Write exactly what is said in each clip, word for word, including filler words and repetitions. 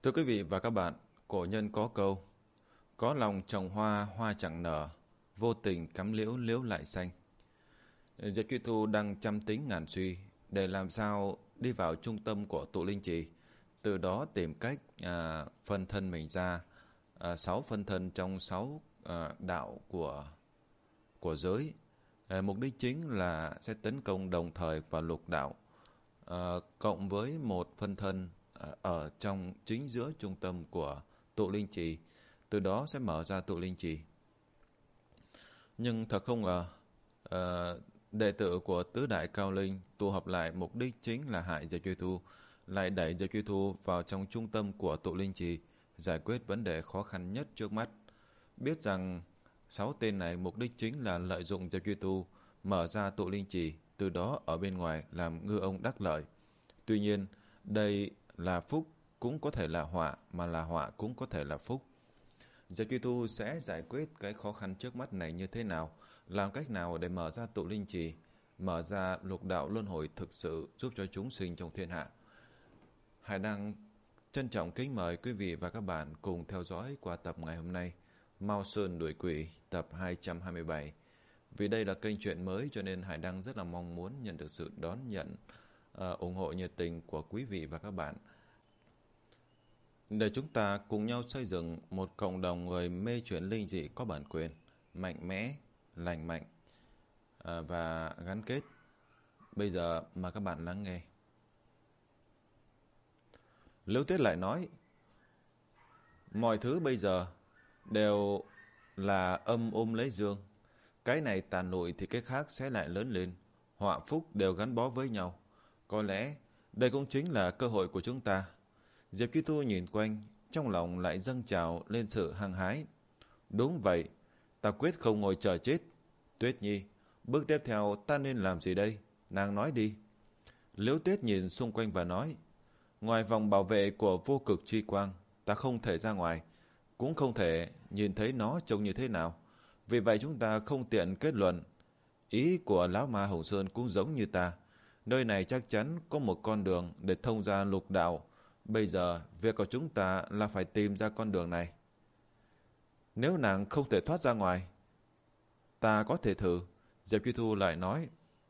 Thưa quý vị và các bạn, cổ nhân có câu: có lòng trồng hoa, hoa chẳng nở, vô tình cắm liễu, liễu lại xanh. Diệp Truy Thu đang trăm tính ngàn suy để làm sao đi vào trung tâm của tụ linh trì, từ đó tìm cách à, phân thân mình ra à, sáu phân thân trong sáu à, đạo của của giới. À, mục đích chính là sẽ tấn công đồng thời vào lục đạo, à, cộng với một phân thân à, ở trong chính giữa trung tâm của tụ linh trì, từ đó sẽ mở ra tụ linh trì. Nhưng thật không ngờ, à, đệ tử của tứ đại cao linh tụ họp lại mục đích chính là hại Diệp Truy Thu, lại đẩy Diệp Truy Thu vào trong trung tâm của tụ linh trì, giải quyết vấn đề khó khăn nhất trước mắt. Biết rằng sáu tên này mục đích chính là lợi dụng Diệp Truy Thu mở ra tụ linh trì, từ đó ở bên ngoài làm ngư ông đắc lợi. Tuy nhiên, đây là phúc cũng có thể là họa, mà là họa cũng có thể là phúc. Diệp Truy Thu sẽ giải quyết cái khó khăn trước mắt này như thế nào, làm cách nào để mở ra tụ linh trì, mở ra lục đạo luân hồi thực sự giúp cho chúng sinh trong thiên hạ. Hải Đăng trân trọng kính mời quý vị và các bạn cùng theo dõi qua tập ngày hôm nay, Mao Sơn đuổi quỷ tập hai trăm hai mươi bảy. Vì đây là kênh truyện mới cho nên Hải Đăng rất là mong muốn nhận được sự đón nhận, uh, ủng hộ nhiệt tình của quý vị và các bạn, để chúng ta cùng nhau xây dựng một cộng đồng người mê chuyện linh dị có bản quyền, mạnh mẽ, lành mạnh uh, và gắn kết. Bây giờ mà các bạn lắng nghe. Liễu Tuyết lại nói: mọi thứ bây giờ đều là âm ôm lấy dương. Cái này tàn lụi thì cái khác sẽ lại lớn lên. Họa phúc đều gắn bó với nhau. Có lẽ đây cũng chính là cơ hội của chúng ta. Diệp Truy Thu nhìn quanh, trong lòng lại dâng trào lên sự hăng hái. Đúng vậy, ta quyết không ngồi chờ chết. Tuyết Nhi, bước tiếp theo ta nên làm gì đây? Nàng nói đi. Liễu Tuyết nhìn xung quanh và nói: ngoài vòng bảo vệ của vô cực chi quang, ta không thể ra ngoài, cũng không thể nhìn thấy nó trông như thế nào. Vì vậy chúng ta không tiện kết luận. Ý của lão ma Hồng Sơn cũng giống như ta. Nơi này chắc chắn có một con đường để thông ra lục đạo. Bây giờ việc của chúng ta là phải tìm ra con đường này. Nếu nàng không thể thoát ra ngoài, ta có thể thử. Diệp Truy Thu lại nói.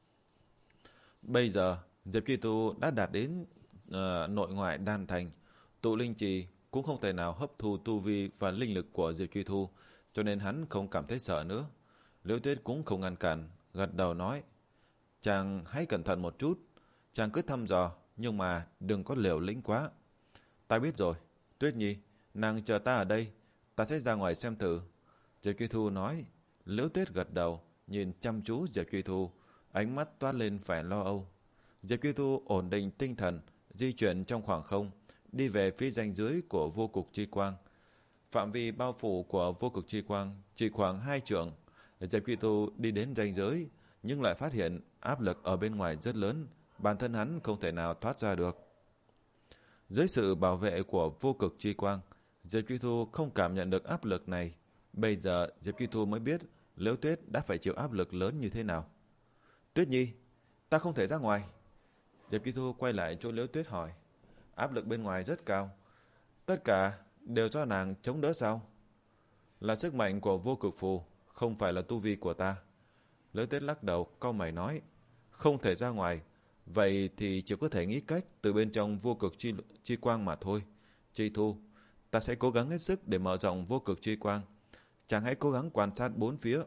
Bây giờ Diệp Truy Thu đã đạt đến uh, nội ngoại đan thành. Tụ linh trì cũng không thể nào hấp thu tu vi và linh lực của Diệp Truy Thu, cho nên hắn không cảm thấy sợ nữa. Liễu Tuyết cũng không ngăn cản, gật đầu nói: chàng hãy cẩn thận một chút, chàng cứ thăm dò, nhưng mà đừng có liều lĩnh quá. Ta biết rồi, Tuyết Nhi, nàng chờ ta ở đây, ta sẽ ra ngoài xem thử. Diệp Truy Thu nói. Liễu Tuyết gật đầu, nhìn chăm chú Diệp Truy Thu, ánh mắt toát lên vẻ lo âu. Diệp Truy Thu ổn định tinh thần, di chuyển trong khoảng không, đi về phía ranh giới của vô cực chi quang. Phạm vi bao phủ của vô cực chi quang chỉ khoảng hai trượng. Diệp Truy Thu đi đến ranh giới, nhưng lại phát hiện áp lực ở bên ngoài rất lớn, bản thân hắn không thể nào thoát ra được. Dưới sự bảo vệ của vô cực chi quang, Diệp Truy Thu không cảm nhận được áp lực này. Bây giờ Diệp Truy Thu mới biết Liễu Tuyết đã phải chịu áp lực lớn như thế nào. Tuyết Nhi, ta không thể ra ngoài. Diệp Truy Thu quay lại chỗ Liễu Tuyết hỏi. Áp lực bên ngoài rất cao, tất cả đều do nàng chống đỡ sao? Là sức mạnh của vô cực phù, không phải là tu vi của ta. Liễu Tuyết lắc đầu, cau mày nói: không thể ra ngoài, vậy thì chỉ có thể nghĩ cách từ bên trong vô cực chi, chi quang mà thôi. Truy Thu, ta sẽ cố gắng hết sức để mở rộng vô cực chi quang. Chàng hãy cố gắng quan sát bốn phía,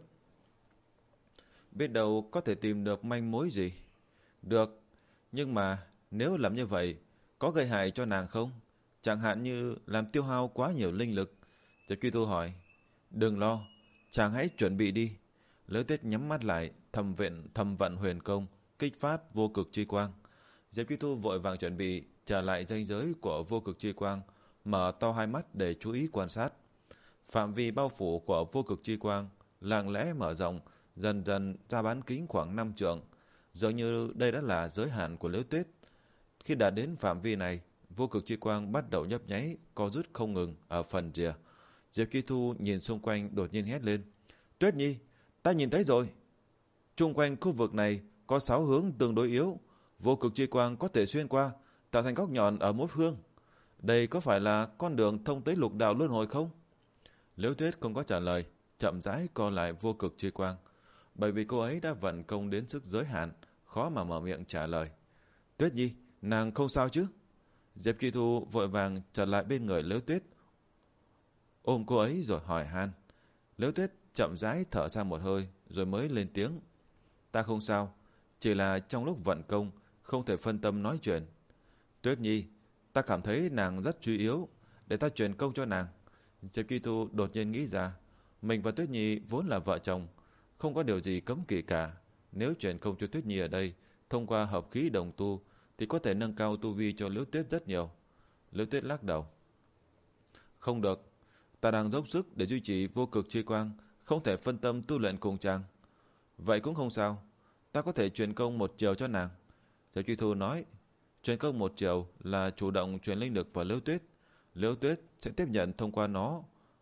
biết đâu có thể tìm được manh mối gì. Được, nhưng mà nếu làm như vậy có gây hại cho nàng không? Chẳng hạn như làm tiêu hao quá nhiều linh lực. Diệp Truy Thu hỏi. Đừng lo, chàng hãy chuẩn bị đi. Liễu Tuyết nhắm mắt lại, thầm viện thầm vận huyền công, kích phát vô cực chi quang. Diệp Truy Thu vội vàng chuẩn bị trở lại ranh giới của vô cực chi quang, mở to hai mắt để chú ý quan sát. Phạm vi bao phủ của vô cực chi quang lặng lẽ mở rộng, dần dần ra bán kính khoảng năm trượng. Dường như đây đã là giới hạn của Liễu Tuyết. Khi đạt đến phạm vi này, vô cực chi quang bắt đầu nhấp nháy, co rút không ngừng ở phần rìa. Diệp Truy Thu nhìn xung quanh, đột nhiên hét lên. Tuyết Nhi, ta nhìn thấy rồi. Xung quanh khu vực này có sáu hướng tương đối yếu, vô cực chi quang có thể xuyên qua, tạo thành góc nhọn ở mỗi phương. đây có phải là con đường thông tới lục đạo luân hồi không? Liễu Tuyết không có trả lời, chậm rãi co lại vô cực chi quang. Bởi vì cô ấy đã vận công đến sức giới hạn, khó mà mở miệng trả lời. Tuyết Nhi, nàng không sao chứ? Diệp Truy Thu vội vàng trở lại bên người Liễu Tuyết, ôm cô ấy rồi hỏi han. Liễu Tuyết chậm rãi thở ra một hơi rồi mới lên tiếng. Ta không sao, chỉ là trong lúc vận công không thể phân tâm nói chuyện. Tuyết Nhi, ta cảm thấy nàng rất suy yếu, để ta truyền công cho nàng. Diệp Truy Thu đột nhiên nghĩ ra, mình và Tuyết Nhi vốn là vợ chồng, không có điều gì cấm kỵ cả. Nếu truyền công cho Tuyết Nhi ở đây, thông qua hợp khí đồng tu, thì có thể nâng cao tu vi cho Liễu Tuyết rất nhiều. Liễu Tuyết lắc đầu. Không được, ta đang dốc sức để duy trì vô cực chi quang, không thể phân tâm tu luyện cùng chàng. Vậy cũng không sao, ta có thể truyền công một chiều cho nàng. Diệp Truy Thu nói, truyền công một chiều là chủ động truyền linh lực vào Liễu Tuyết. Liễu Tuyết sẽ tiếp nhận thông qua nó.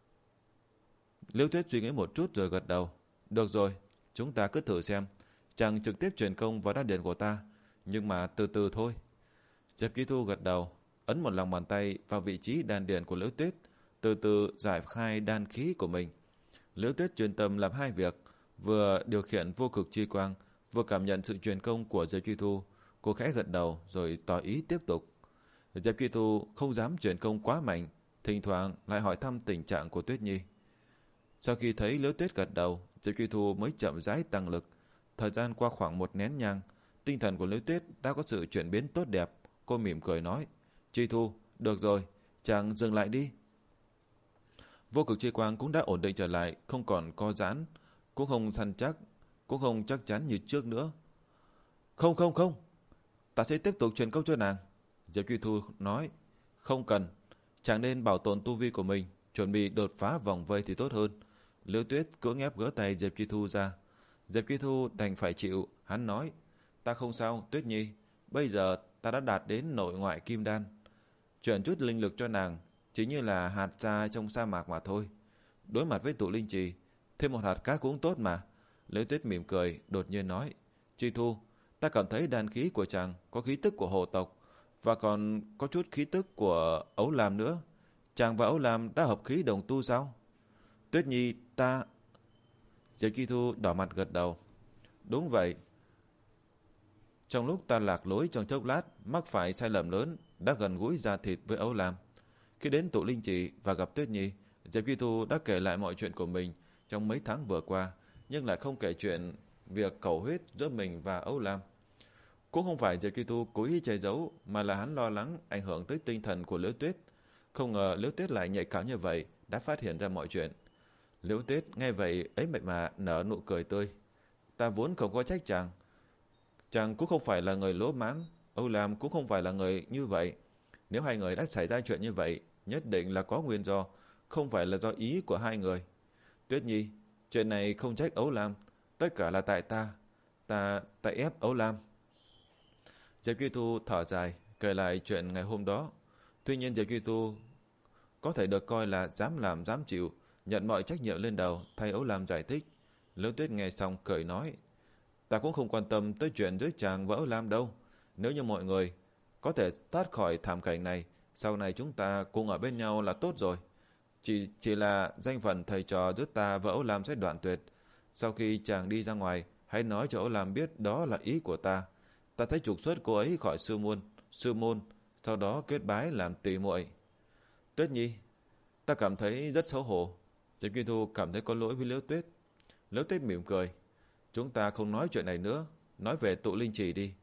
Liễu Tuyết suy nghĩ một chút rồi gật đầu. Được rồi, chúng ta cứ thử xem. Chàng trực tiếp truyền công vào đan điền của ta, nhưng mà từ từ thôi. Diệp Truy Thu gật đầu, ấn một lòng bàn tay vào vị trí đan điền của Liễu Tuyết, từ từ giải khai đan khí của mình. Liễu Tuyết chuyên tâm làm hai việc, vừa điều khiển vô cực chi quang, vừa cảm nhận sự truyền công của Diệp Truy Thu. Cô khẽ gật đầu rồi tỏ ý tiếp tục. Diệp Truy Thu không dám truyền công quá mạnh, thỉnh thoảng lại hỏi thăm tình trạng của Tuyết Nhi. Sau khi thấy Liễu Tuyết gật đầu, Diệp Truy Thu mới chậm rãi tăng lực. Thời gian qua khoảng một nén nhang, tinh thần của Liễu Tuyết đã có sự chuyển biến tốt đẹp. Cô mỉm cười nói, Truy Thu, được rồi, chàng dừng lại đi. Vô cực chi quang cũng đã ổn định trở lại, không còn co giãn, cũng không săn chắc, cũng không chắc chắn như trước nữa. Không không không, ta sẽ tiếp tục truyền công cho nàng. Diệp Truy Thu nói, không cần, chàng nên bảo tồn tu vi của mình, chuẩn bị đột phá vòng vây thì tốt hơn. Liễu Tuyết cưỡng ép gỡ tay Diệp Truy Thu ra. Diệp Truy Thu đành phải chịu. Hắn nói, ta không sao Tuyết Nhi, bây giờ ta đã đạt đến nội ngoại kim đan. Chuyển chút linh lực cho nàng chỉ như là hạt ra trong sa mạc mà thôi. Đối mặt với tụ linh trì, thêm một hạt cát cũng tốt mà. Liễu Tuyết mỉm cười, đột nhiên nói, Truy Thu, ta cảm thấy đan khí của chàng có khí tức của hồ tộc, và còn có chút khí tức của Ấu Lam nữa. Chàng và Ấu Lam đã hợp khí đồng tu sao? Tuyết Nhi, ta... Diệp Truy Thu đỏ mặt gật đầu. Đúng vậy. Trong lúc ta lạc lối trong chốc lát, mắc phải sai lầm lớn, đã gần gũi da thịt với Ấu Lam. Khi đến tụ linh trì và gặp Tuyết Nhi, Diệp Truy Thu đã kể lại mọi chuyện của mình trong mấy tháng vừa qua, nhưng lại không kể chuyện việc cầu huyết giữa mình và Ấu Lam. Cũng không phải Diệp Truy Thu cố ý che giấu, mà là hắn lo lắng ảnh hưởng tới tinh thần của Liễu Tuyết. Không ngờ Liễu Tuyết lại nhạy cảm như vậy, đã phát hiện ra mọi chuyện. Liễu Tuyết nghe vậy ấy vậy mà nở nụ cười tươi. Ta vốn không có trách chàng. Chàng cũng không phải là người lỗ mãng, Âu Lam cũng không phải là người như vậy. Nếu hai người đã xảy ra chuyện như vậy, nhất định là có nguyên do, không phải là do ý của hai người. Tuyết Nhi, chuyện này không trách Âu Lam, tất cả là tại ta. Ta, ta ép Âu Lam. Diệp Truy Thu thở dài, kể lại chuyện ngày hôm đó. Tuy nhiên Diệp Truy Thu có thể được coi là dám làm dám chịu, nhận mọi trách nhiệm lên đầu, thay Ấu Lam giải thích. Liễu Tuyết nghe xong cười nói, ta cũng không quan tâm tới chuyện giữa chàng và Ấu Lam đâu. Nếu như mọi người có thể thoát khỏi thảm cảnh này, sau này chúng ta cùng ở bên nhau là tốt rồi. Chỉ, chỉ là danh phận thầy trò giữa ta và Ấu Lam sẽ đoạn tuyệt. Sau khi chàng đi ra ngoài, hãy nói cho Ấu Lam biết đó là ý của ta. Ta thấy trục xuất cô ấy khỏi sư môn, sư môn, sau đó kết bái làm tỷ muội. Tuyết Nhi, ta cảm thấy rất xấu hổ. Diệp Truy Thu cảm thấy có lỗi với Liễu Tuyết. Liễu Tuyết mỉm cười, chúng ta không nói chuyện này nữa, nói về tụ linh trì đi.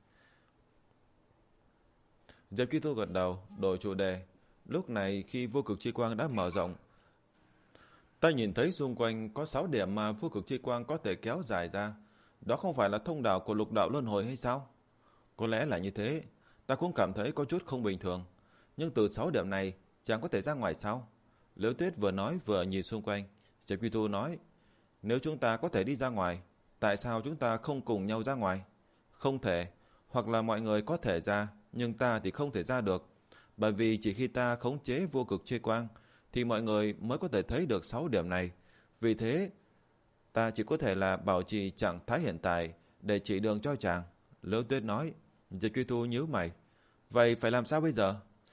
Diệp Truy Thu gật đầu, đổi chủ đề. Lúc này khi vô cực chi quang đã mở rộng, ta nhìn thấy xung quanh có sáu điểm mà vô cực chi quang có thể kéo dài ra. Đó không phải là thông đạo của lục đạo luân hồi hay sao? Có lẽ là như thế, ta cũng cảm thấy có chút không bình thường. Nhưng từ sáu điểm này, chẳng có thể ra ngoài sao? Liễu Tuyết vừa nói vừa nhìn xung quanh. Diệp Truy Thu nói, nếu chúng ta có thể đi ra ngoài, tại sao chúng ta không cùng nhau ra ngoài? Không thể, hoặc là mọi người có thể ra, nhưng ta thì không thể ra được. Bởi vì chỉ khi ta khống chế vô cực chi quang, thì mọi người mới có thể thấy được sáu điểm này. Vì thế, ta chỉ có thể là bảo trì trạng thái hiện tại để chỉ đường cho chàng. Liễu Tuyết nói. Diệp Truy Thu nhíu mày, vậy phải làm sao bây giờ?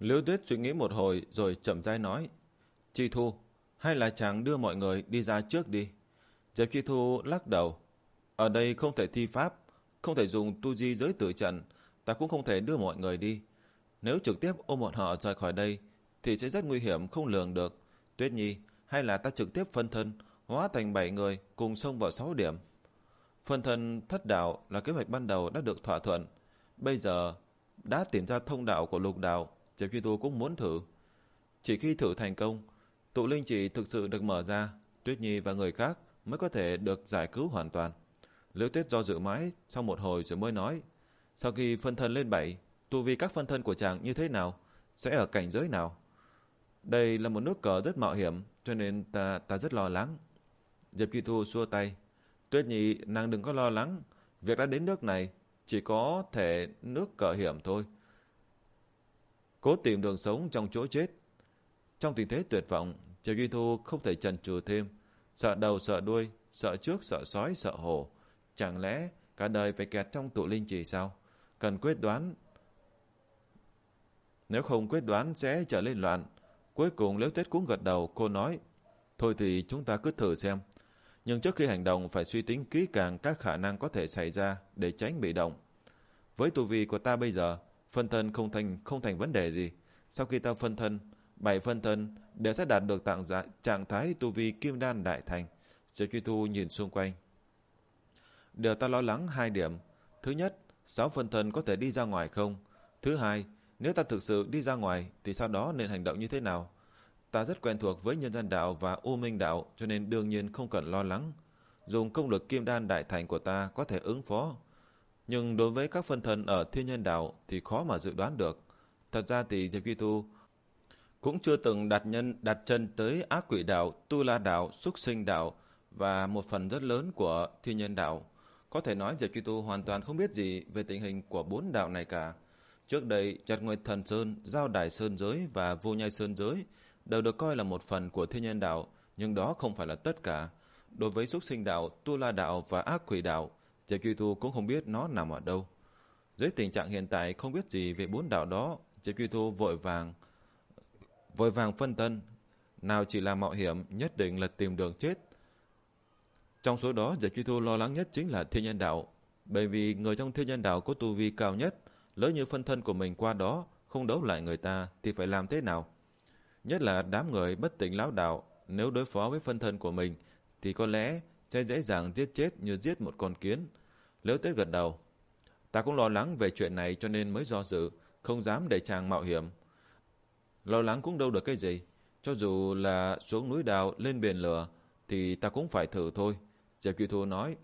Liễu Tuyết suy nghĩ một hồi rồi chậm rãi nói, Chi Thu, hay là chàng đưa mọi người đi ra trước đi. Diệp Chi Thu lắc đầu, ở đây không thể thi pháp, không thể dùng tu di giới tử trận, ta cũng không thể đưa mọi người đi. Nếu trực tiếp ôm bọn họ rời khỏi đây thì sẽ rất nguy hiểm không lường được. Tuyết Nhi, hay là ta trực tiếp phân thân, hóa thành bảy người cùng xông vào sáu điểm. Phân thân thất đạo là kế hoạch ban đầu đã được thỏa thuận. Bây giờ đã tìm ra thông đạo của lục đạo, Diệp Chi Tu cũng muốn thử. Chỉ khi thử thành công, tụ linh chỉ thực sự được mở ra, Tuyết Nhi và người khác mới có thể được giải cứu hoàn toàn. Liễu Tuyết do dự mãi sau một hồi rồi mới nói, sau khi phân thân lên bảy, tu vi các phân thân của chàng như thế nào, sẽ ở cảnh giới nào? Đây là một nước cờ rất mạo hiểm, cho nên ta ta rất lo lắng. Diệp Chi Thu xua tay, Tuyết Nhi, nàng đừng có lo lắng, việc đã đến nước này chỉ có thể nước cờ hiểm thôi. Cố tìm đường sống trong chỗ chết. Trong tình thế tuyệt vọng, Diệp Chi Thu không thể chần chừ thêm, sợ đầu sợ đuôi, sợ trước sợ sói sợ hổ. Chẳng lẽ cả đời phải kẹt trong tụ linh trì sao? Cần quyết đoán. Nếu không quyết đoán sẽ trở lên loạn. Cuối cùng Liễu Tuyết cũng gật đầu, cô nói, thôi thì chúng ta cứ thử xem. Nhưng trước khi hành động phải suy tính kỹ càng các khả năng có thể xảy ra để tránh bị động. Với tu vi của ta bây giờ, phân thân không thành không thành vấn đề gì. Sau khi ta phân thân, bảy phân thân đều sẽ đạt được tạng dạ, trạng thái tu vi kim đan đại thành. Diệp Chi Thu nhìn xung quanh. Điều ta lo lắng hai điểm. Thứ nhất, sáu phân thân có thể đi ra ngoài không? Thứ hai, nếu ta thực sự đi ra ngoài thì sau đó nên hành động như thế nào? Ta rất quen thuộc với nhân gian đạo và U Minh đạo, cho nên đương nhiên không cần lo lắng. Dùng công lực kim đan đại thành của ta có thể ứng phó. Nhưng đối với các phân thân ở thiên nhân đạo thì khó mà dự đoán được. Thật ra thì Diệp Chi Tu cũng chưa từng đặt nhân đặt chân tới ác quỷ đạo, tu la đạo, súc sinh đạo và một phần rất lớn của thiên nhân đạo. Có thể nói Diệp Chi Tu hoàn toàn không biết gì về tình hình của bốn đạo này cả. Trước đây, Trạch Nguyệt Thần Sơn, Giao Đài Sơn Giới và Vô Nhai Sơn Giới đều được coi là một phần của thiên nhân đạo, nhưng đó không phải là tất cả. Đối với súc sinh đạo, tu la đạo và ác quỷ đạo, Diệp Chi Tu cũng không biết nó nằm ở đâu. Dưới tình trạng hiện tại không biết gì về bốn đạo đó, Diệp Chi Tu vội vàng vội vàng phân tân, nào chỉ là mạo hiểm, nhất định là tìm đường chết. Trong số đó, Diệp Chi Tu lo lắng nhất chính là thiên nhân đạo, bởi vì người trong thiên nhân đạo có tu vi cao nhất, lỡ như phân thân của mình qua đó không đấu lại người ta thì phải làm thế nào? Nhất là đám người bất tỉnh lão đạo, nếu đối phó với phân thân của mình thì có lẽ sẽ dễ dàng giết chết như giết một con kiến. Liễu Tuyết gật đầu. Ta cũng lo lắng về chuyện này cho nên mới do dự, không dám để chàng mạo hiểm. Lo lắng cũng đâu được cái gì. Cho dù là xuống núi đào, lên biển lửa thì ta cũng phải thử thôi. Diệp Chi Thu nói.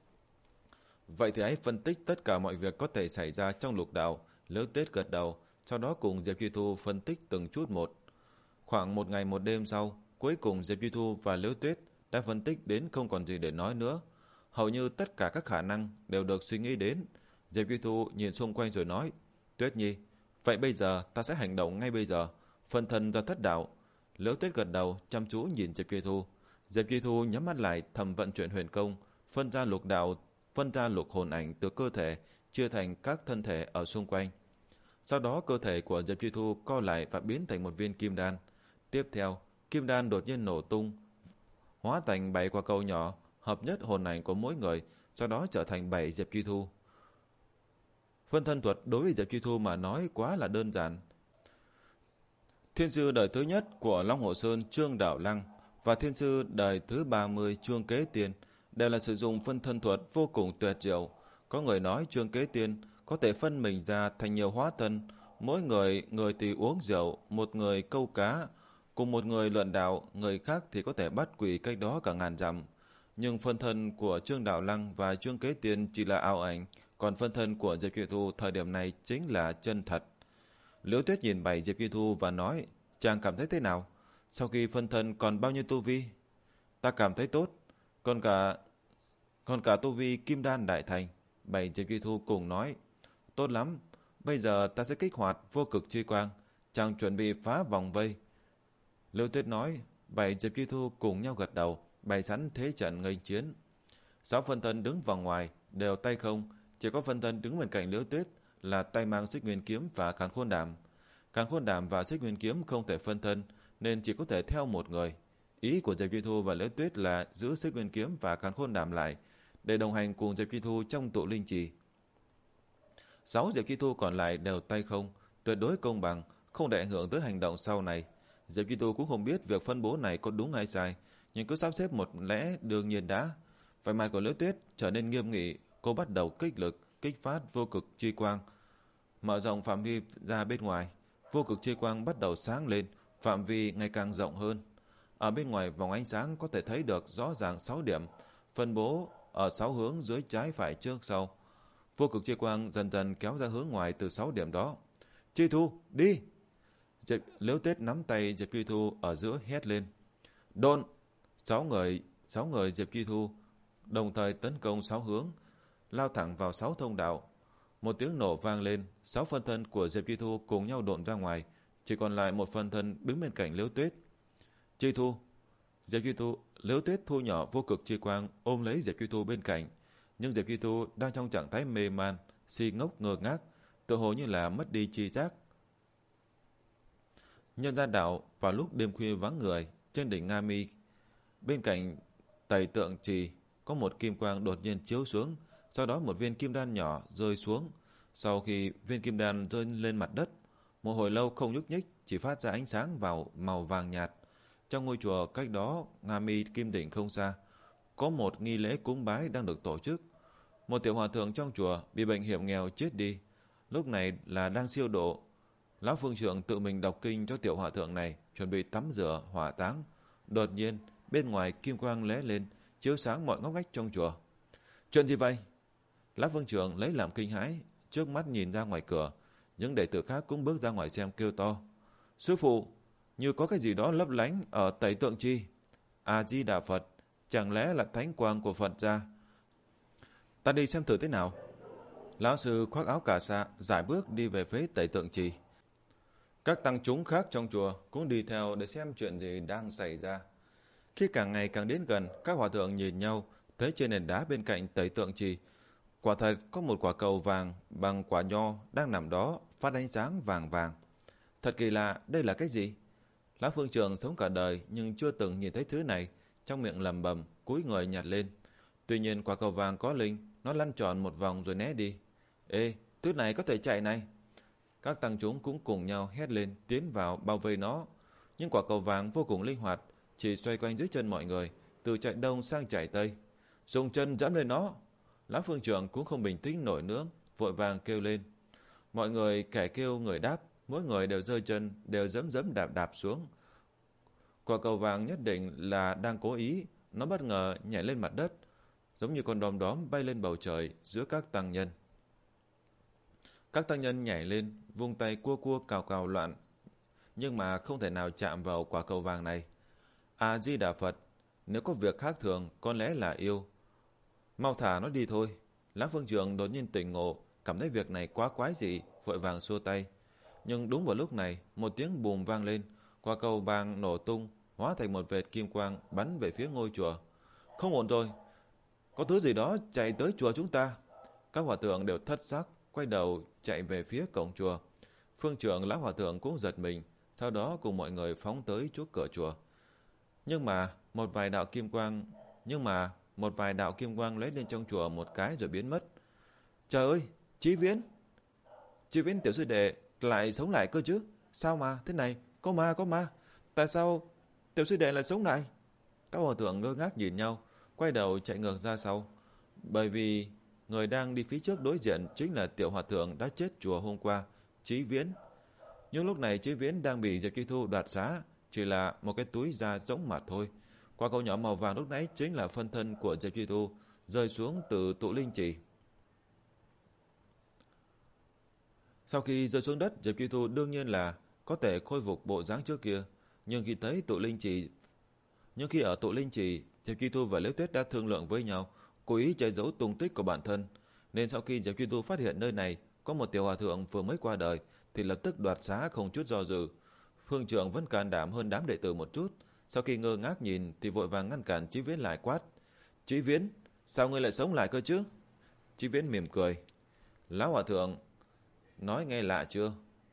Vậy thì hãy phân tích tất cả mọi việc có thể xảy ra trong lục đạo. Liễu Tuyết gật đầu, sau đó cùng Diệp Chi Thu phân tích từng chút một. Khoảng một ngày một đêm sau, cuối cùng Diệp Chi Thu và Liễu Tuyết đã phân tích đến không còn gì để nói nữa. Hầu như tất cả các khả năng đều được suy nghĩ đến. Diệp Chi Thu nhìn xung quanh rồi nói, Tuyết Nhi, vậy bây giờ ta sẽ hành động ngay bây giờ, phân thân ra thất đạo. Liễu Tuyết gật đầu, chăm chú nhìn Diệp Chi Thu. Diệp Chi Thu nhắm mắt lại, thầm vận chuyển huyền công, phân ra lục đạo, phân ra lục hồn ảnh từ cơ thể, chia thành các thân thể ở xung quanh. Sau đó cơ thể của Diệp Chi Thu co lại và biến thành một viên kim đan. Tiếp theo, kim đan đột nhiên nổ tung, hóa thành bảy quả cầu nhỏ, hợp nhất hồn ảnh của mỗi người, sau đó trở thành bảy Diệp Chi Thu. Phân thân thuật đối với Diệp Chi Thu mà nói quá là đơn giản. Thiên sư đời thứ nhất của Long Hồ Sơn Trương Đạo Lăng và thiên sư đời thứ ba mươi Trương Kế Tiên đều là sử dụng phân thân thuật vô cùng tuyệt diệu. Có người nói Trương Kế Tiên có thể phân mình ra thành nhiều hóa thân, mỗi người người thì uống rượu, một người câu cá, cùng một người luận đạo, người khác thì có thể bắt quỷ cách đó cả ngàn dặm. Nhưng phân thân của Trương Đạo Lăng và Trương Kế Tiên chỉ là ảo ảnh, còn phân thân của Diệp Chi Thu thời điểm này chính là chân thật. Liễu Tuyết nhìn bảy Diệp Chi Thu và nói, chàng cảm thấy thế nào? Sau khi phân thân còn bao nhiêu tu vi? Ta cảm thấy tốt, còn cả còn cả tu vi kim đan đại thành. Bảy Diệp Chi Thu cùng nói, tốt lắm, bây giờ ta sẽ kích hoạt vô cực chi quang, chàng chuẩn bị phá vòng vây. Liễu Tuyết nói, bảy Diệp Chi Thu cùng nhau gật đầu, bày sẵn thế trận nghênh chiến. Sáu phân thân đứng vòng ngoài đều tay không, chỉ có phân thân đứng bên cạnh Liễu Tuyết là tay mang Xích Nguyên kiếm và Càn Khôn Đàm. Càn Khôn Đàm và Xích Nguyên Kiếm không thể phân thân nên chỉ có thể theo một người. Ý của Diệp Chi Thu và Liễu Tuyết là giữ Xích Nguyên Kiếm và Càn Khôn Đàm lại để đồng hành cùng Diệp Chi Thu trong tụ linh trì. Sáu Diệp Chi Thu còn lại đều tay không, tuyệt đối công bằng, không để ảnh hưởng tới hành động sau này. Diệp Chi Thu cũng không biết việc phân bố này có đúng hay sai, nhưng cứ sắp xếp một lẽ đương nhiên đã. Vẻ mặt của Liễu Tuyết trở nên nghiêm nghị, cô bắt đầu kích lực, kích phát vô cực chi quang, mở rộng phạm vi ra bên ngoài. Vô cực chi quang bắt đầu sáng lên, phạm vi ngày càng rộng hơn. Ở bên ngoài vòng ánh sáng có thể thấy được rõ ràng sáu điểm, phân bố ở sáu hướng dưới trái phải trước sau. Vô cực chi quang dần dần kéo ra hướng ngoài từ sáu điểm đó. Chi Thu, đi! Diệp, Liễu Tuyết nắm tay Diệp Chi Thu ở giữa hét lên. Độn! Sáu người, sáu người Diệp Chi Thu đồng thời tấn công sáu hướng, lao thẳng vào sáu thông đạo. Một tiếng nổ vang lên, sáu phân thân của Diệp Chi Thu cùng nhau độn ra ngoài, chỉ còn lại một phân thân đứng bên cạnh Liễu Tuyết. Chi Thu! Diệp Chi Thu, Liễu Tuyết thu nhỏ vô cực chi quang ôm lấy Diệp Chi Thu bên cạnh, nhưng Diệp Chi Thu đang trong trạng thái mê man, si ngốc ngơ ngác, tự hồ như là mất đi tri giác. Nhân Gian Đảo vào lúc đêm khuya vắng người, trên đỉnh Nga Mi, bên cạnh Tẩy Tượng Trì, có một kim quang đột nhiên chiếu xuống, sau đó một viên kim đan nhỏ rơi xuống. Sau khi viên kim đan rơi lên mặt đất, một hồi lâu không nhúc nhích, chỉ phát ra ánh sáng vào màu vàng nhạt. Trong ngôi chùa cách đó Nga Mi Kim Đỉnh không xa, có một nghi lễ cúng bái đang được tổ chức. Một tiểu hòa thượng trong chùa bị bệnh hiểm nghèo chết đi, lúc này là đang siêu độ. Lão phương trưởng tự mình đọc kinh cho tiểu hòa thượng này, chuẩn bị tắm rửa hỏa táng. Đột nhiên bên ngoài kim quang lóe lên, chiếu sáng mọi ngóc ngách trong chùa. Chuyện gì vậy? Lão phương trưởng lấy làm kinh hãi, trước mắt nhìn ra ngoài cửa. Những đệ tử khác cũng bước ra ngoài xem, kêu to. Sư phụ, như có cái gì đó lấp lánh ở Tẩy Tượng Chi. A Di Đà Phật, chẳng lẽ là thánh quang của Phật ra? Ta đi xem thử thế nào. Lão sư khoác áo cà sa, giải bước đi về phía Tẩy Tượng Trì. Các tăng chúng khác trong chùa cũng đi theo để xem chuyện gì đang xảy ra. Khi càng ngày càng đến gần, các hòa thượng nhìn nhau, thấy trên nền đá bên cạnh Tẩy Tượng Trì, quả thật có một quả cầu vàng bằng quả nho đang nằm đó, phát ánh sáng vàng vàng. Thật kỳ lạ, đây là cái gì? Lão phương trưởng sống cả đời nhưng chưa từng nhìn thấy thứ này, trong miệng lẩm bẩm, cúi người nhặt lên. Tuy nhiên quả cầu vàng có linh, nó lăn tròn một vòng rồi né đi. Ê, thứ này có thể chạy này. Các tăng chúng cũng cùng nhau hét lên, tiến vào bao vây nó. Nhưng quả cầu vàng vô cùng linh hoạt, chỉ xoay quanh dưới chân mọi người, từ chạy đông sang chạy tây. Dùng chân dẫm lên nó. Lão phương trưởng cũng không bình tĩnh nổi nữa, vội vàng kêu lên. Mọi người kẻ kêu người đáp, mỗi người đều giơ chân, đều dẫm dẫm đạp đạp xuống. Quả cầu vàng nhất định là đang cố ý, nó bất ngờ nhảy lên mặt đất, giống như con đom đóm bay lên bầu trời giữa các tăng nhân. Các tăng nhân nhảy lên, vung tay cua cua cào cào loạn, nhưng mà không thể nào chạm vào quả cầu vàng này. A Di Đà Phật, nếu có việc khác thường, có lẽ là yêu. Mau thả nó đi thôi. Lão phương trưởng đột nhiên tỉnh ngộ, cảm thấy việc này quá quái dị, vội vàng xua tay. Nhưng đúng vào lúc này, một tiếng bùm vang lên, quả cầu vàng nổ tung, hóa thành một vệt kim quang bắn về phía ngôi chùa. Không ổn rồi, có thứ gì đó chạy tới chùa chúng ta. Các hòa thượng đều thất sắc, quay đầu chạy về phía cổng chùa. Phương trưởng lão hòa thượng cũng giật mình, sau đó cùng mọi người phóng tới trước cửa chùa. Nhưng mà một vài đạo kim quang, nhưng mà một vài đạo kim quang lấy lên trong chùa một cái rồi biến mất. Trời ơi, Chí Viễn, Chí Viễn tiểu sư đệ lại sống lại cơ chứ? Sao mà thế này? Có ma, có ma. Tại sao tiểu sư đệ lại sống lại? Các hòa thượng ngơ ngác nhìn nhau, quay đầu chạy ngược ra sau. Bởi vì người đang đi phía trước đối diện chính là tiểu hòa thượng đã chết chùa hôm qua, Chí Viễn. Nhưng lúc này Chí Viễn đang bị Diệp Chi Thu đoạt xá, chỉ là một cái túi da rỗng mà thôi. Quả cầu nhỏ màu vàng lúc nãy chính là phân thân của Diệp Chi Thu rơi xuống từ tụ linh trì. Sau khi rơi xuống đất, Diệp Chi Thu đương nhiên là có thể khôi phục bộ dáng trước kia, nhưng khi tới tụ linh trì, nhưng khi ở tụ linh trì, Diệp Chi Thu và Liễu Tuyết đã thương lượng với nhau, cố ý che giấu tung tích của bản thân, nên sau khi Diệp Chi Thu phát hiện nơi này có một tiểu hòa thượng vừa mới qua đời, thì lập tức đoạt xá không chút do dự. Phương trưởng vẫn can đảm hơn đám đệ tử một chút, sau khi ngơ ngác nhìn thì vội vàng ngăn cản Chí Viễn lại, quát: Chí Viễn, sao ngươi lại sống lại cơ chứ? Chí Viễn mỉm cười. Lão hòa thượng nói nghe lạ chưa?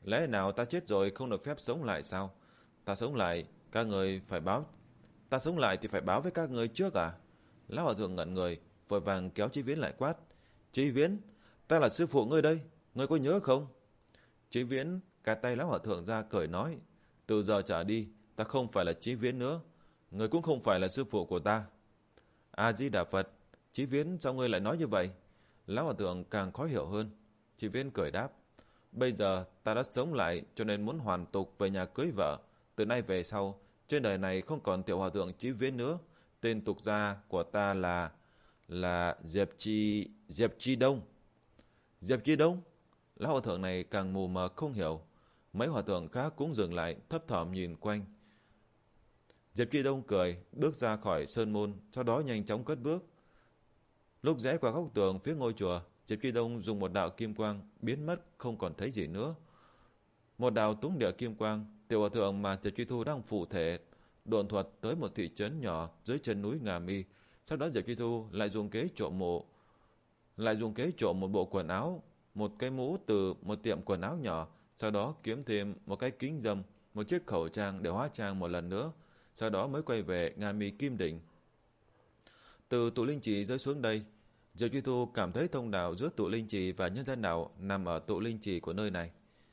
Lẽ nào ta chết rồi không được phép sống lại sao? Ta sống lại, các người phải báo. Ta sống lại thì phải báo với các người trước à? Lão hòa thượng ngẩn người, vội vàng kéo Chí Viễn lại quát. Chí Viễn, ta là sư phụ ngươi đây, ngươi có nhớ không? Chí Viễn cài tay lão hòa thượng ra cười nói. Từ giờ trở đi, ta không phải là Chí Viễn nữa, ngươi cũng không phải là sư phụ của ta. A Di Đà Phật. Chí Viễn, sao ngươi lại nói như vậy? Lão hòa thượng càng khó hiểu hơn. Chí Viễn cười đáp. Bây giờ ta đã sống lại, cho nên muốn hoàn tục về nhà cưới vợ. Từ nay về sau, trên đời này không còn tiểu hòa thượng Chí Viễn nữa. Tên tục gia của ta là là Diệp Chi Diệp Chi Đông. Diệp Chi Đông? Lão hòa thượng này càng mù mờ không hiểu. Mấy hòa thượng khác cũng dừng lại, thấp thỏm nhìn quanh. Diệp Chi Đông cười, bước ra khỏi sơn môn, sau đó nhanh chóng cất bước. Lúc rẽ qua góc tường phía ngôi chùa, Diệp Chi Đông dùng một đạo kim quang biến mất không còn thấy gì nữa. Một đạo túng địa kim quang, tiểu hòa thượng mà Diệp Chi Thu đang phụ thể độn thuật tới một thị trấn nhỏ dưới chân núi Ngà Mi. Sau đó Diệp Chi Thu lại dùng kế trộm mộ, lại dùng kế trộm một bộ quần áo, một cái mũ từ một tiệm quần áo nhỏ, sau đó kiếm thêm một cái kính dâm, một chiếc khẩu trang để hóa trang một lần nữa, sau đó mới quay về Ngà Mi Kim Đỉnh. Từ tụ linh trì rơi xuống đây, Diệp Chi Thu cảm thấy thông đạo giữa tụ linh trì và nhân gian đạo nằm ở tụ linh trì của nơi này.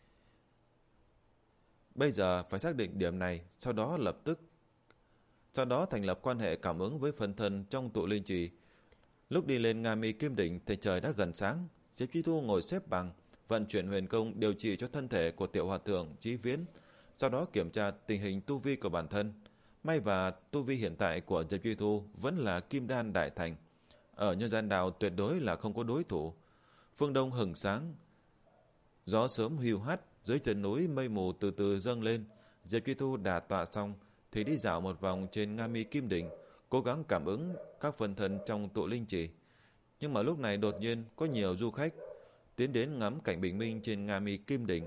Bây giờ phải xác định điểm này, sau đó lập tức sau đó thành lập quan hệ cảm ứng với phân thân trong tụ linh trì. Lúc đi lên Nga Mi Kim Đỉnh thì trời đã gần sáng. Diệp Chi Thu ngồi xếp bằng, vận chuyển huyền công điều trị cho thân thể của tiểu hòa thượng Chí Viễn, sau đó kiểm tra tình hình tu vi của bản thân. May và tu vi hiện tại của Diệp Chi Thu vẫn là Kim Đan đại thành. Ở nhân gian đạo tuyệt đối là không có đối thủ. Phương đông hừng sáng, gió sớm hiu hắt, dưới chân núi mây mù từ từ dâng lên. Diệp Chi Thu đả tọa xong thì đi dạo một vòng trên Nga Mi Kim Đỉnh, cố gắng cảm ứng các phần thân trong tụ linh trì. Nhưng mà lúc này đột nhiên có nhiều du khách tiến đến ngắm cảnh bình minh trên Nga Mi Kim Đỉnh.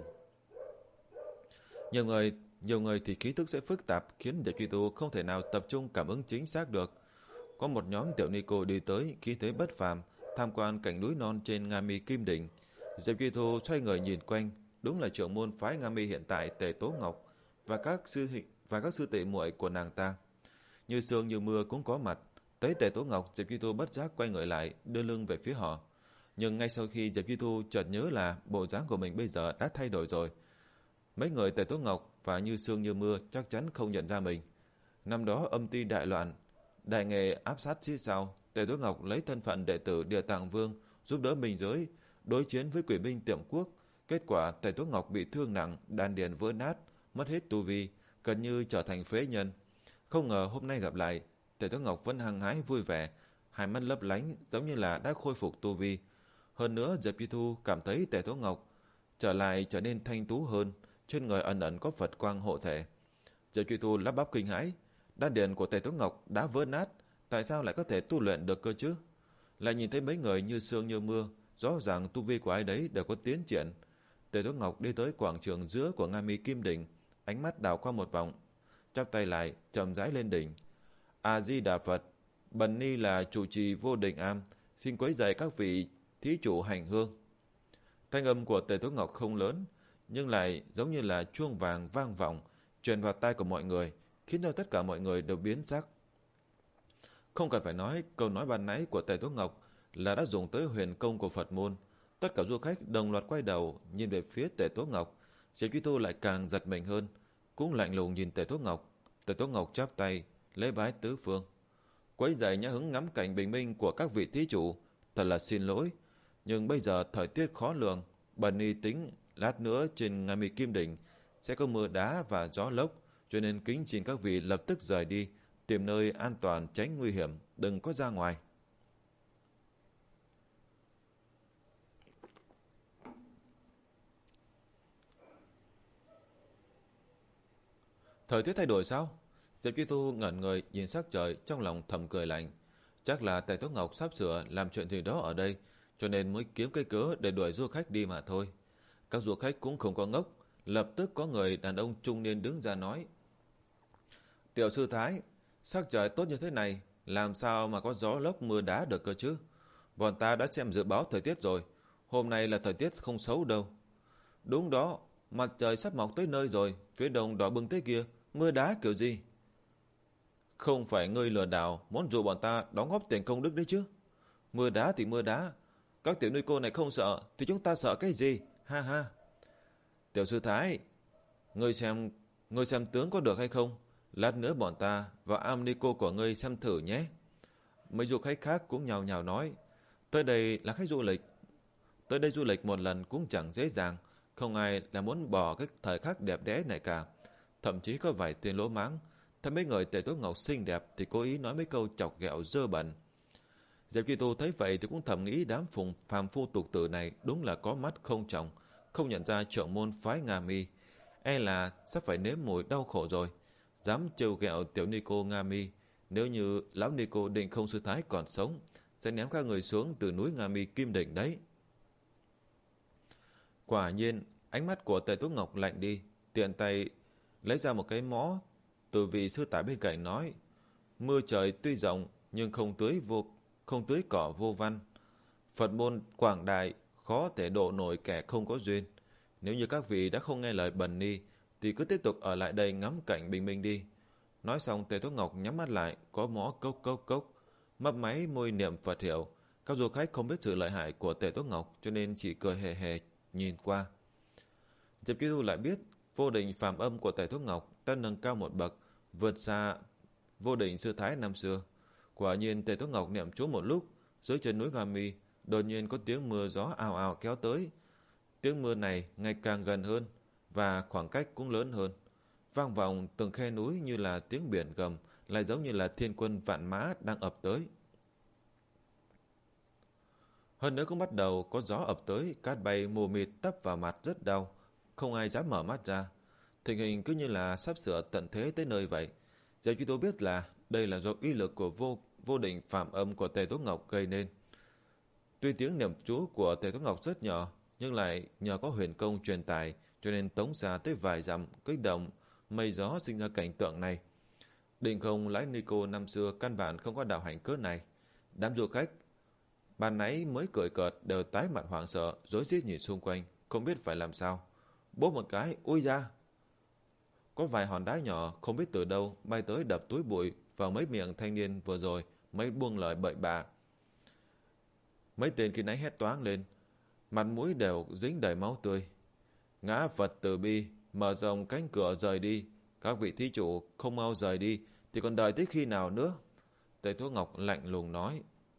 Nhiều người, nhiều người thì khí thức sẽ phức tạp, khiến Diệp Chi Thu không thể nào tập trung cảm ứng chính xác được. Có một nhóm tiểu ni cô đi tới, khí thế bất phàm, tham quan cảnh núi non trên Nga Mi Kim Đỉnh. Diệp Chi Thu xoay người nhìn quanh, đúng là trưởng môn phái Nga Mi hiện tại Tề Tố Ngọc và các sư và các sư tỷ muội của nàng ta. Như sương như mưa cũng có mặt. Tới Tề Tố Ngọc, Diệp Chi Thu bất giác quay người lại, đưa lưng về phía họ. Nhưng ngay sau khi Diệp Chi Thu chợt nhớ là bộ dáng của mình bây giờ đã thay đổi rồi. Mấy người Tề Tố Ngọc và Như sương như mưa chắc chắn không nhận ra mình. Năm đó âm ti đại loạn, đại nghề áp sát phía sau, Tề Tố Ngọc lấy thân phận đệ tử Địa Tạng Vương giúp đỡ Minh Giới đối chiến với quỷ binh Tiệm Quốc. Kết quả Tề Tố Ngọc bị thương nặng, đan điền vỡ nát, mất hết tu vi, gần như trở thành phế nhân. Không ngờ hôm nay gặp lại, Tề Tố Ngọc vẫn hăng hái vui vẻ, hai mắt lấp lánh giống như là đã khôi phục tu vi. Hơn nữa, Diệp Chi Thu cảm thấy Tề Tố Ngọc trở lại trở nên thanh tú hơn, trên người ẩn ẩn có Phật quang hộ thể. Diệp Chi Thu lắp bắp kinh hãi, đan điền của Tề Tố Ngọc đã vỡ nát, tại sao lại có thể tu luyện được cơ chứ? Lại nhìn thấy mấy người Như sương như mưa, rõ ràng tu vi của ai đấy đều có tiến triển. Tề Tố Ngọc đi tới quảng trường giữa của Nga Mi Kim Đỉnh, ánh mắt đảo qua một vòng, chắp tay lại, chậm rãi lên đỉnh. A Di Đà Phật, bần ni là chủ trì Vô Định Am, xin quấy rầy các vị thí chủ hành hương. Thanh âm của Tề Tố Ngọc không lớn, nhưng lại giống như là chuông vàng vang vọng, truyền vào tai của mọi người, khiến cho tất cả mọi người đều biến sắc. Không cần phải nói, câu nói ban nãy của Tề Tố Ngọc là đã dùng tới huyền công của Phật môn. Tất cả du khách đồng loạt quay đầu nhìn về phía Tề Tố Ngọc. Diệp Chi Thu lại càng giật mình hơn, cũng lạnh lùng nhìn Tề Tố Ngọc. Tề Tố Ngọc chắp tay lễ bái tứ phương. Quấy rầy nhã hứng ngắm cảnh bình minh của các vị thí chủ, thật là xin lỗi. Nhưng bây giờ thời tiết khó lường, bần ni tính lát nữa trên Nga Mi Kim Đỉnh sẽ có mưa đá và gió lốc, cho nên kính xin các vị lập tức rời đi, tìm nơi an toàn tránh nguy hiểm, đừng có ra ngoài. Thời tiết thay đổi sao? Diệp Chi Thu ngẩn người nhìn sắc trời, trong lòng thầm cười lạnh. Chắc là Tề Tố Ngọc sắp sửa làm chuyện gì đó ở đây, cho nên mới kiếm cái cớ để đuổi du khách đi mà thôi. Các du khách cũng không có ngốc, lập tức có người đàn ông trung niên đứng ra nói: Tiểu sư Thái, sắc trời tốt như thế này, làm sao mà có gió lốc mưa đá được cơ chứ? Bọn ta đã xem dự báo thời tiết rồi, hôm nay là thời tiết không xấu đâu. Đúng đó, mặt trời sắp mọc tới nơi rồi, phía đông đỏ bừng thế kia, mưa đá kiểu gì? Không phải ngươi lừa đảo, muốn dụ bọn ta đóng góp tiền công đức đấy chứ? Mưa đá thì mưa đá, các tiểu nuôi cô này không sợ, thì chúng ta sợ cái gì? Ha ha. Tiểu sư Thái, ngươi xem, ngươi xem tướng có được hay không? Lát nữa bọn ta vào am ni cô của ngươi xem thử nhé. Mấy du khách khác cũng nhào nhào nói, tới đây là khách du lịch. Tới đây du lịch một lần cũng chẳng dễ dàng, không ai là muốn bỏ cái thời khắc đẹp đẽ này cả. Thậm chí có vài tên lỗ mãng, thấy mấy người Tề Tố Ngọc xinh đẹp thì cố ý nói mấy câu chọc ghẹo dơ bẩn. Diệp Chi Tu thấy vậy thì cũng thầm nghĩ đám phùng phàm phu tục tử này đúng là có mắt không tròng, không nhận ra trưởng môn phái Nga Mi, e là sắp phải nếm mùi đau khổ rồi. Dám trêu ghẹo tiểu Nico Nga Mi, nếu như lão Nico Định Không sư thái còn sống, sẽ ném các người xuống từ núi Nga Mi Kim Đỉnh đấy. Quả nhiên, ánh mắt của Tề Tố Ngọc lạnh đi, tiện tay lấy ra một cái mõ từ vị sư tả bên cạnh nói: mưa trời tuy rộng nhưng không tưới vô không tưới cỏ vô văn. Phật môn quảng đại, khó thể độ nổi kẻ không có duyên. Nếu như các vị đã không nghe lời Bần Ni thì cứ tiếp tục ở lại đây ngắm cảnh bình minh đi. Nói xong, Tề Tố Ngọc nhắm mắt lại, có mõ cốc cốc cốc, mấp máy môi niệm Phật hiệu. Các du khách không biết sự lợi hại của Tề Tố Ngọc cho nên chỉ cười hề hề nhìn qua. Diệp Chi Tu lại biết vô định phàm âm của Tề Tố Ngọc đã nâng cao một bậc, vượt xa vô định sư thái năm xưa. Quả nhiên Tề Tố Ngọc niệm chú một lúc, dưới chân núi Nga Mi đột nhiên có tiếng mưa gió ào ào kéo tới. Tiếng mưa này ngày càng gần hơn và khoảng cách cũng lớn hơn, vang vọng từng khe núi như là tiếng biển gầm, lại giống như là thiên quân vạn mã đang ập tới. Hơn nữa cũng bắt đầu có gió ập tới, cát bay mù mịt tấp vào mặt rất đau, không ai dám mở mắt ra. Tình hình cứ như là sắp sửa tận thế tới nơi vậy. Diệp Chi Tu biết là đây là do uy lực của vô vô định phạm âm của Tề Tố Ngọc gây nên. Tuy tiếng niệm chú của Tề Tố Ngọc rất nhỏ, nhưng lại nhờ có huyền công truyền tải cho nên tống xa tới vài dặm, kích động mây gió sinh ra cảnh tượng này. Định Không lái Nico năm xưa căn bản không có đạo hành cớ này. Đám du khách ban nãy mới cười cợt đều tái mặt hoảng sợ, rối rít nhìn xung quanh, không biết phải làm sao. Bố một cái, ui ra! Có vài hòn đá nhỏ không biết từ đâu bay tới đập túi bụi vào mấy miệng thanh niên vừa rồi mấy buông lời bậy bạ. Mấy tên khi nãy hét toáng lên, mặt mũi đều dính đầy máu tươi. Ngã Phật từ bi, mở rộng cánh cửa rời đi. Các vị thí chủ không mau rời đi thì còn đợi tới khi nào nữa? Tề Tố Ngọc lạnh lùng nói.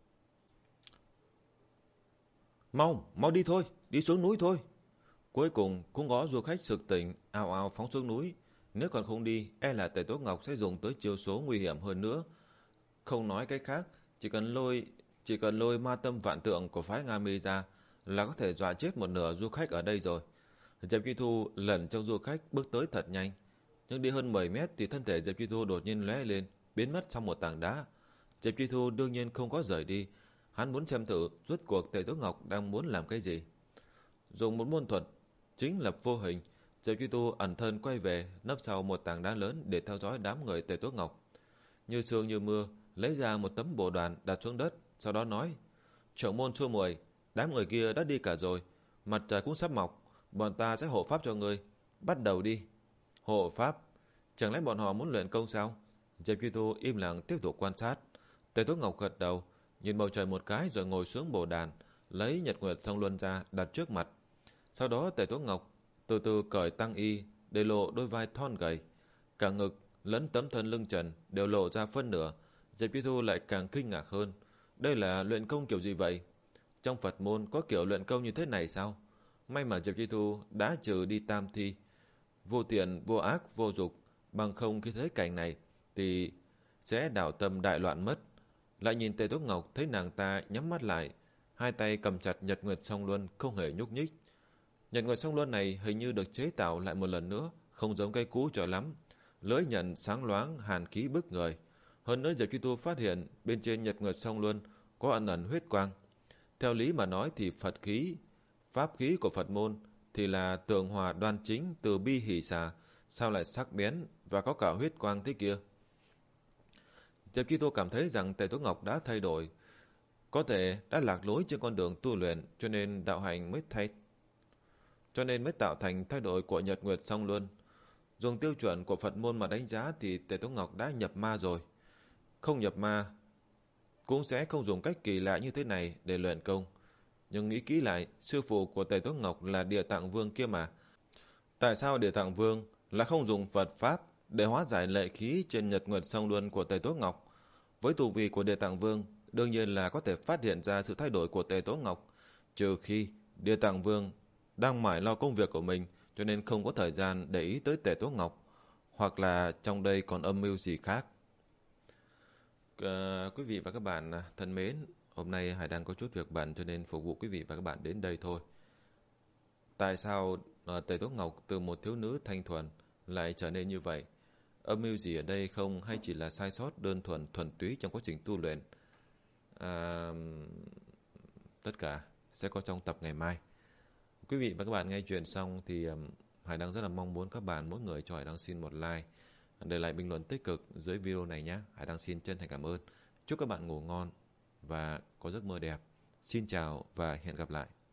Mau, mau đi thôi, đi xuống núi thôi. Cuối cùng cũng có du khách sực tỉnh, ào ào phóng xuống núi. Nếu còn không đi, e là Tề Tố Ngọc sẽ dùng tới chiêu số nguy hiểm hơn nữa. Không nói cái khác, chỉ cần lôi chỉ cần lôi ma tâm vạn tượng của phái Nga Mi ra là có thể dọa chết một nửa du khách ở đây rồi. Diệp Chi Tu lẩn trong du khách bước tới thật nhanh, nhưng đi hơn mười mét thì thân thể Diệp Chi Tu đột nhiên lóe lên, biến mất trong một tảng đá. Diệp Chi Tu đương nhiên không có rời đi, hắn muốn xem thử rốt cuộc Tề Tố Ngọc đang muốn làm cái gì. Dùng một môn thuật chính lập vô hình, Diệp Chi Tu ẩn thân quay về, nấp sau một tảng đá lớn để theo dõi đám người Tề Tố Ngọc. Như sương như mưa, lấy ra một tấm bồ đoàn đặt xuống đất, sau đó nói: trưởng môn xua muội, đám người kia đã đi cả rồi, mặt trời cũng sắp mọc, bọn ta sẽ hộ pháp cho ngươi, bắt đầu đi. Hộ pháp? Chẳng lẽ bọn họ muốn luyện công sao? Diệp Chi Tu im lặng tiếp tục quan sát. Tề Tố Ngọc gật đầu, nhìn bầu trời một cái rồi ngồi xuống bồ đàn, lấy Nhật Nguyệt Song Luân ra đặt trước mặt. Sau đó Tề Tố Ngọc từ từ cởi tăng y, để lộ đôi vai thon gầy, cả ngực lẫn tấm thân lưng trần đều lộ ra phân nửa. Diệp Chi Tu lại càng kinh ngạc hơn. Đây là luyện công kiểu gì vậy? Trong Phật môn có kiểu luyện công như thế này sao? May mà Diệp Chi Tu đã trừ đi tam thi, vô tiền, vô ác, vô dục, bằng không khi thấy cảnh này thì sẽ đảo tâm đại loạn mất. Lại nhìn Tề Tố Ngọc thấy nàng ta nhắm mắt lại, hai tay cầm chặt Nhật Nguyệt Song Luân không hề nhúc nhích. Nhật Nguyệt Song Luân này hình như được chế tạo lại một lần nữa, không giống cây cũ cho lắm. Lưỡi nhận sáng loáng, hàn khí bức người. Hơn nữa Diệp Chi Tu phát hiện bên trên Nhật Nguyệt Song Luân có ẩn ẩn huyết quang. Theo lý mà nói thì Phật khí, pháp khí của Phật môn thì là tường hòa đoan chính, từ bi hỷ xả, sao lại sắc bén và có cả huyết quang thế kia? Diệp Chi Tu cảm thấy rằng Tề Tố Ngọc đã thay đổi, có thể đã lạc lối trên con đường tu luyện, cho nên đạo hành mới thay cho nên mới tạo thành thay đổi của nhật nguyệt song luân. Dùng tiêu chuẩn của Phật môn mà đánh giá thì Tề Tố Ngọc đã nhập ma rồi. Không nhập ma cũng sẽ không dùng cách kỳ lạ như thế này để luyện công. Nhưng nghĩ kỹ lại, sư phụ của Tề Tố Ngọc là Địa Tạng Vương kia mà. Tại sao Địa Tạng Vương lại không dùng Phật Pháp để hóa giải lệ khí trên nhật nguyệt song luân của Tề Tố Ngọc? Với tu vi của Địa Tạng Vương, đương nhiên là có thể phát hiện ra sự thay đổi của Tề Tố Ngọc, trừ khi Địa Tạng Vương đang mải lo công việc của mình cho nên không có thời gian để ý tới Tề Tố Ngọc, hoặc là trong đây còn âm mưu gì khác. À, quý vị và các bạn thân mến, hôm nay Hải đang có chút việc bận cho nên phục vụ quý vị và các bạn đến đây thôi. Tại sao à, Tề Tố Ngọc từ một thiếu nữ thanh thuần lại trở nên như vậy? Âm mưu gì ở đây không, hay chỉ là sai sót đơn thuần thuần túy trong quá trình tu luyện? À, tất cả sẽ có trong tập ngày mai. Quý vị và các bạn nghe chuyện xong thì um, Hải Đăng rất là mong muốn các bạn mỗi người cho Hải Đăng xin một like, để lại bình luận tích cực dưới video này nhé. Hải Đăng xin chân thành cảm ơn. Chúc các bạn ngủ ngon và có giấc mơ đẹp. Xin chào và hẹn gặp lại.